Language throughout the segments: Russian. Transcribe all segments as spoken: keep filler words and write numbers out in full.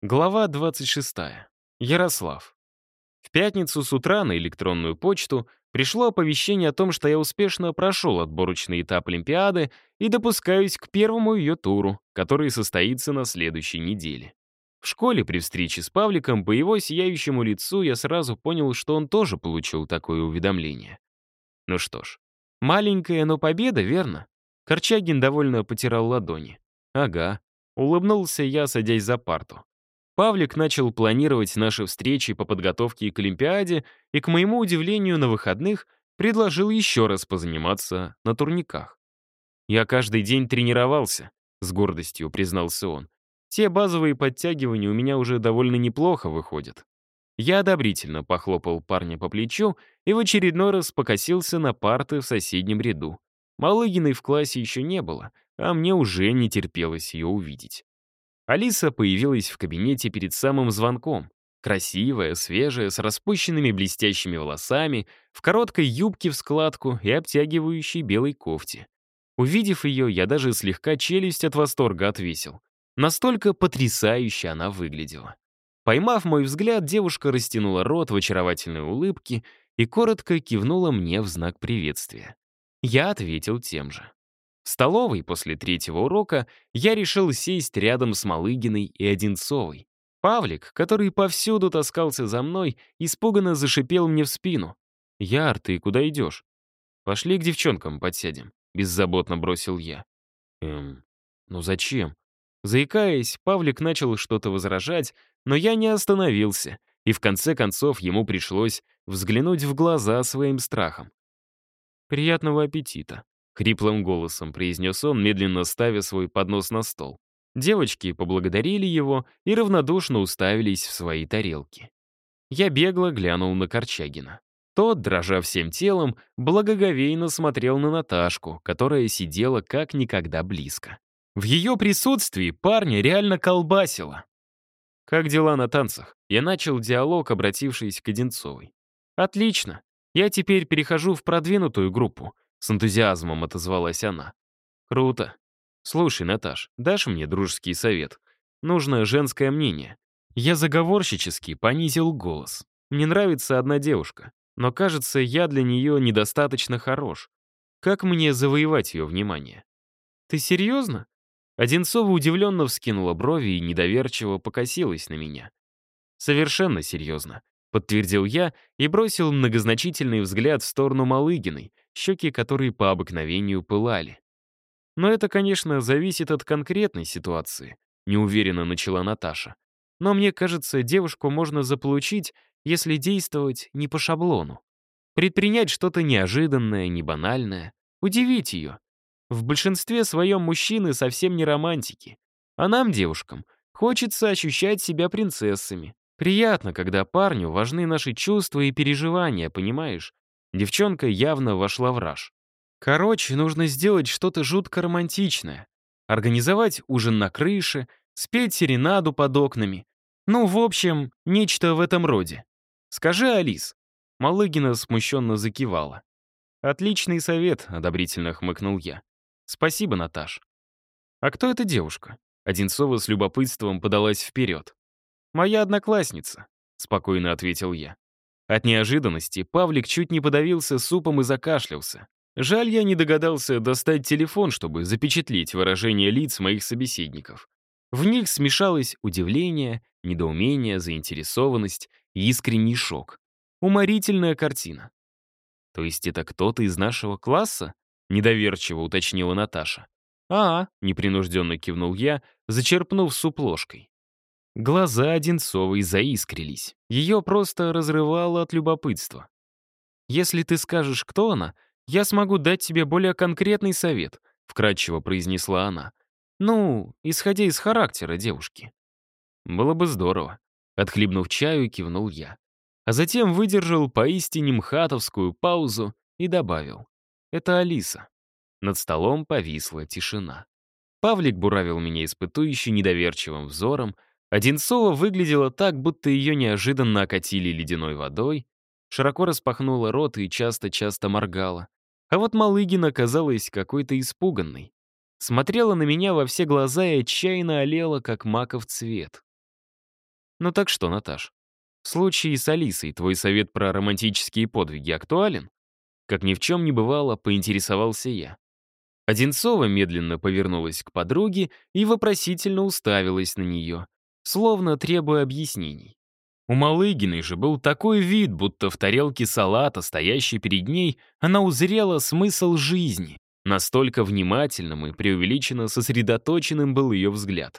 Глава двадцать шестая. Ярослав. В пятницу с утра на электронную почту пришло оповещение о том, что я успешно прошел отборочный этап Олимпиады и допускаюсь к первому ее туру, который состоится на следующей неделе. В школе при встрече с Павликом по его сияющему лицу я сразу понял, что он тоже получил такое уведомление. Ну что ж, маленькая, но победа, верно? Корчагин довольно потирал ладони. Ага, улыбнулся я, садясь за парту. Павлик начал планировать наши встречи по подготовке к Олимпиаде и, к моему удивлению, на выходных предложил еще раз позаниматься на турниках. «Я каждый день тренировался», — с гордостью признался он. «Те базовые подтягивания у меня уже довольно неплохо выходят». Я одобрительно похлопал парня по плечу и в очередной раз покосился на парты в соседнем ряду. Малыгиной в классе еще не было, а мне уже не терпелось ее увидеть. Алиса появилась в кабинете перед самым звонком. Красивая, свежая, с распущенными блестящими волосами, в короткой юбке в складку и обтягивающей белой кофте. Увидев ее, я даже слегка челюсть от восторга отвесил. Настолько потрясающе она выглядела. Поймав мой взгляд, девушка растянула рот в очаровательной улыбке и коротко кивнула мне в знак приветствия. Я ответил тем же. В столовой после третьего урока я решил сесть рядом с Малыгиной и Одинцовой. Павлик, который повсюду таскался за мной, испуганно зашипел мне в спину. «Яр, ты куда идешь?» «Пошли к девчонкам подсядем», — беззаботно бросил я. «Эм, ну зачем?» Заикаясь, Павлик начал что-то возражать, но я не остановился, и в конце концов ему пришлось взглянуть в глаза своим страхом. «Приятного аппетита», — хриплым голосом произнес он, медленно ставя свой поднос на стол. Девочки поблагодарили его и равнодушно уставились в свои тарелки. Я бегло глянул на Корчагина. Тот, дрожа всем телом, благоговейно смотрел на Наташку, которая сидела как никогда близко. В ее присутствии парня реально колбасило. «Как дела на танцах?» Я начал диалог, обратившись к Одинцовой. «Отлично. Я теперь перехожу в продвинутую группу», — с энтузиазмом отозвалась она. «Круто. Слушай, Наташ, дашь мне дружеский совет? Нужно женское мнение». Я заговорщически понизил голос. «Мне нравится одна девушка, но, кажется, я для нее недостаточно хорош. Как мне завоевать ее внимание?» «Ты серьезно?» Одинцова удивленно вскинула брови и недоверчиво покосилась на меня. «Совершенно серьезно», — подтвердил я и бросил многозначительный взгляд в сторону Малыгиной, щеки которой по обыкновению пылали. «Но это, конечно, зависит от конкретной ситуации», — неуверенно начала Наташа. «Но мне кажется, девушку можно заполучить, если действовать не по шаблону. Предпринять что-то неожиданное, не банальное, удивить ее. В большинстве своем мужчины совсем не романтики. А нам, девушкам, хочется ощущать себя принцессами. Приятно, когда парню важны наши чувства и переживания, понимаешь? Девчонка явно вошла в раж. Короче, нужно сделать что-то жутко романтичное. Организовать ужин на крыше, спеть серенаду под окнами. Ну, в общем, нечто в этом роде. Скажи, Алис. Малыгина смущенно закивала. «Отличный совет», — одобрительно хмыкнул я. «Спасибо, Наташ». «А кто эта девушка?» Одинцова с любопытством подалась вперед. «Моя одноклассница», — спокойно ответил я. От неожиданности Павлик чуть не подавился супом и закашлялся. Жаль, я не догадался достать телефон, чтобы запечатлеть выражение лиц моих собеседников. В них смешалось удивление, недоумение, заинтересованность и искренний шок. Уморительная картина. «То есть это кто-то из нашего класса?» — недоверчиво уточнила Наташа. «А, — непринужденно кивнул я, зачерпнув суп ложкой. Глаза Одинцовой заискрились. Ее просто разрывало от любопытства. «Если ты скажешь, кто она, я смогу дать тебе более конкретный совет», — вкратчиво произнесла она. «Ну, исходя из характера девушки». «Было бы здорово», — отхлебнув чаю, кивнул я. А затем выдержал поистине мхатовскую паузу и добавил. «Это Алиса». Над столом повисла тишина. Павлик буравил меня испытующе недоверчивым взором. Одинцова выглядела так, будто ее неожиданно окатили ледяной водой, широко распахнула рот и часто-часто моргала. А вот Малыгина казалась какой-то испуганной. Смотрела на меня во все глаза и отчаянно олела, как маков цвет. Ну так что, Наташ, в случае с Алисой твой совет про романтические подвиги актуален? Как ни в чем не бывало, поинтересовался я. Одинцова медленно повернулась к подруге и вопросительно уставилась на нее, словно требуя объяснений. У Малыгиной же был такой вид, будто в тарелке салата, стоящей перед ней, она узрела смысл жизни. Настолько внимательным и преувеличенно сосредоточенным был ее взгляд.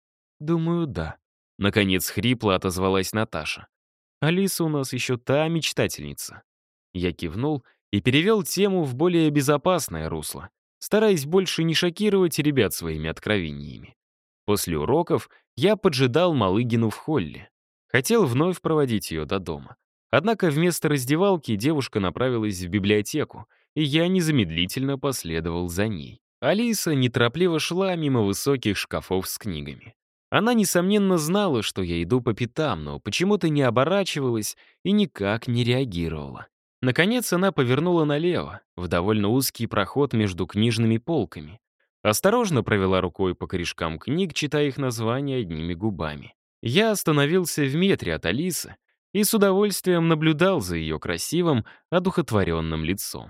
«Думаю, да», — наконец хрипло отозвалась Наташа. «Алиса у нас еще та мечтательница». Я кивнул и перевел тему в более безопасное русло, стараясь больше не шокировать ребят своими откровениями. После уроков я поджидал Малыгину в холле. Хотел вновь проводить ее до дома. Однако вместо раздевалки девушка направилась в библиотеку, и я незамедлительно последовал за ней. Алиса неторопливо шла мимо высоких шкафов с книгами. Она, несомненно, знала, что я иду по пятам, но почему-то не оборачивалась и никак не реагировала. Наконец она повернула налево, в довольно узкий проход между книжными полками. Осторожно провела рукой по корешкам книг, читая их названия одними губами. Я остановился в метре от Алисы и с удовольствием наблюдал за ее красивым, одухотворенным лицом.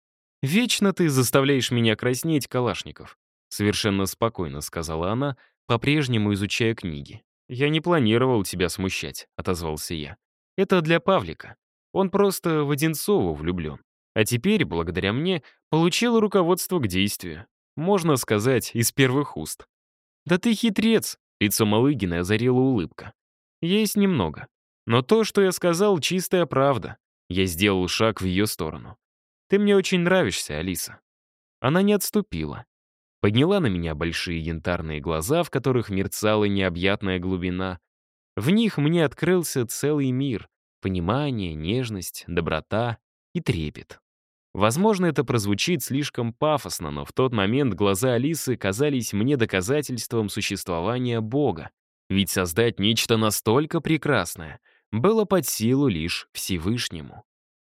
«Вечно ты заставляешь меня краснеть, Калашников», — совершенно спокойно сказала она, по-прежнему изучая книги. «Я не планировал тебя смущать», — отозвался я. «Это для Павлика. Он просто в Одинцову влюблен. А теперь, благодаря мне, получил руководство к действию. Можно сказать, из первых уст». «Да ты хитрец», — лицо Малыгина озарила улыбка. «Есть немного. Но то, что я сказал, чистая правда». Я сделал шаг в ее сторону. «Ты мне очень нравишься, Алиса». Она не отступила. Подняла на меня большие янтарные глаза, в которых мерцала необъятная глубина. В них мне открылся целый мир — понимание, нежность, доброта и трепет. Возможно, это прозвучит слишком пафосно, но в тот момент глаза Алисы казались мне доказательством существования Бога. Ведь создать нечто настолько прекрасное было под силу лишь Всевышнему.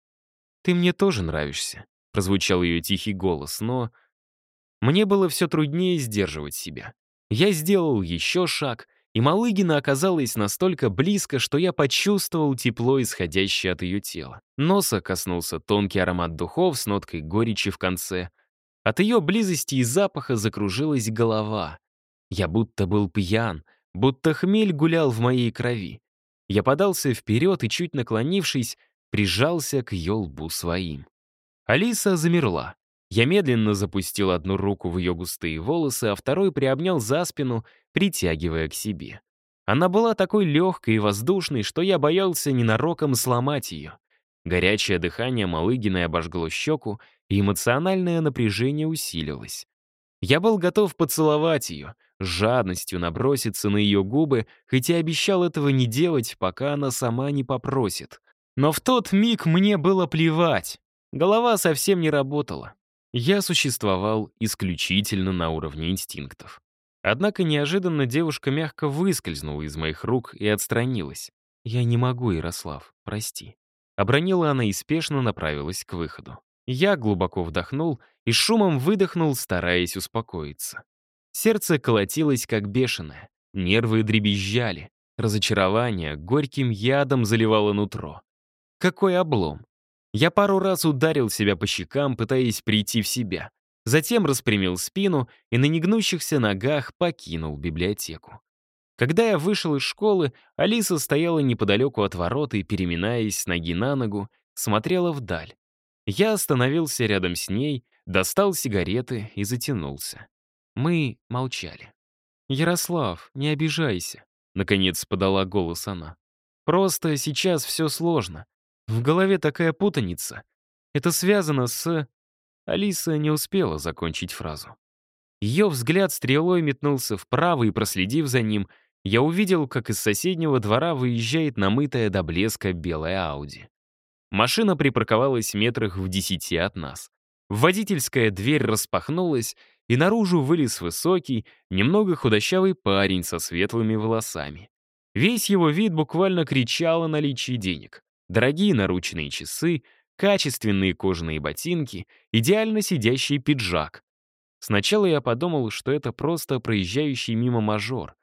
«Ты мне тоже нравишься», — прозвучал ее тихий голос, но мне было все труднее сдерживать себя. Я сделал еще шаг, и Малыгина оказалась настолько близко, что я почувствовал тепло, исходящее от ее тела. Носа коснулся тонкий аромат духов с ноткой горечи в конце. От ее близости и запаха закружилась голова. Я будто был пьян, будто хмель гулял в моей крови. Я подался вперед и, чуть наклонившись, прижался к ее лбу своим. Алиса замерла. Я медленно запустил одну руку в ее густые волосы, а второй приобнял за спину, притягивая к себе. Она была такой легкой и воздушной, что я боялся ненароком сломать ее. Горячее дыхание Малыгиной обожгло щеку, и эмоциональное напряжение усилилось. Я был готов поцеловать ее, с жадностью наброситься на ее губы, хотя обещал этого не делать, пока она сама не попросит. Но в тот миг мне было плевать. Голова совсем не работала. Я существовал исключительно на уровне инстинктов. Однако неожиданно девушка мягко выскользнула из моих рук и отстранилась. «Я не могу, Ярослав, прости». Обронила она и спешно направилась к выходу. Я глубоко вдохнул и шумом выдохнул, стараясь успокоиться. Сердце колотилось как бешеное, нервы дребезжали, разочарование горьким ядом заливало нутро. Какой облом! Я пару раз ударил себя по щекам, пытаясь прийти в себя. Затем распрямил спину и на негнущихся ногах покинул библиотеку. Когда я вышел из школы, Алиса стояла неподалеку от ворот и, переминаясь с ноги на ногу, смотрела вдаль. Я остановился рядом с ней, достал сигареты и затянулся. Мы молчали. «Ярослав, не обижайся», — наконец подала голос она. «Просто сейчас все сложно. В голове такая путаница. Это связано с...» Алиса не успела закончить фразу. Ее взгляд стрелой метнулся вправо, и, проследив за ним, я увидел, как из соседнего двора выезжает намытая до блеска белая Ауди. Машина припарковалась метрах в десяти от нас. Водительская дверь распахнулась, и наружу вылез высокий, немного худощавый парень со светлыми волосами. Весь его вид буквально кричал о наличии денег. Дорогие наручные часы, качественные кожаные ботинки, идеально сидящий пиджак. Сначала я подумал, что это просто проезжающий мимо мажор.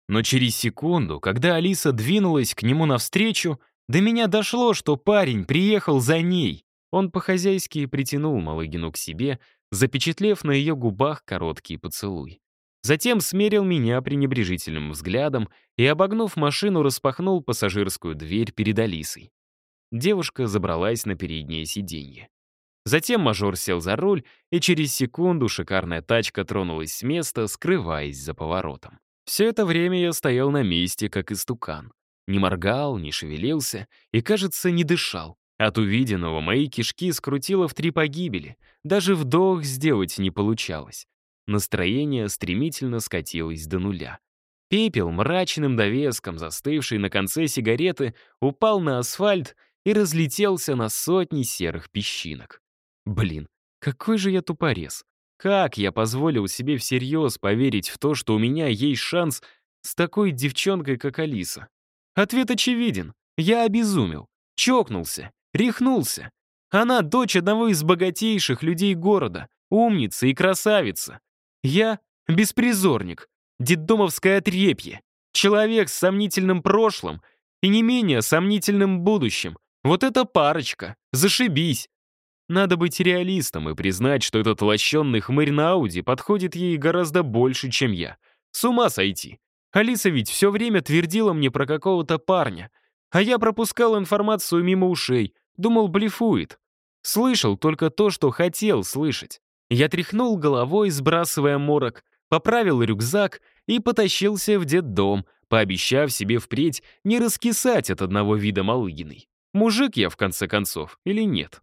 Но через секунду, когда Алиса двинулась к нему навстречу, до меня дошло, что парень приехал за ней. Он по-хозяйски притянул Малыгину к себе, запечатлев на ее губах короткий поцелуй. Затем смерил меня пренебрежительным взглядом и, обогнув машину, распахнул пассажирскую дверь перед Алисой. Девушка забралась на переднее сиденье. Затем мажор сел за руль, и через секунду шикарная тачка тронулась с места, скрываясь за поворотом. Все это время я стоял на месте, как истукан. Не моргал, не шевелился и, кажется, не дышал. От увиденного мои кишки скрутило в три погибели. Даже вдох сделать не получалось. Настроение стремительно скатилось до нуля. Пепел, мрачным довеском, застывший на конце сигареты, упал на асфальт и разлетелся на сотни серых песчинок. Блин, какой же я тупорез. Как я позволил себе всерьез поверить в то, что у меня есть шанс с такой девчонкой, как Алиса? Ответ очевиден. Я обезумел, чокнулся, рехнулся. Она дочь одного из богатейших людей города, умница и красавица. Я — беспризорник, детдомовское отрепье, человек с сомнительным прошлым и не менее сомнительным будущим. Вот эта парочка, зашибись. Надо быть реалистом и признать, что этот лощенный хмырь на Ауди подходит ей гораздо больше, чем я. С ума сойти. Алиса ведь все время твердила мне про какого-то парня, а я пропускал информацию мимо ушей, думал, блефует. Слышал только то, что хотел слышать. Я тряхнул головой, сбрасывая морок, поправил рюкзак и потащился в детдом, пообещав себе впредь не раскисать от одного вида Малыгиной. Мужик я, в конце концов, или нет?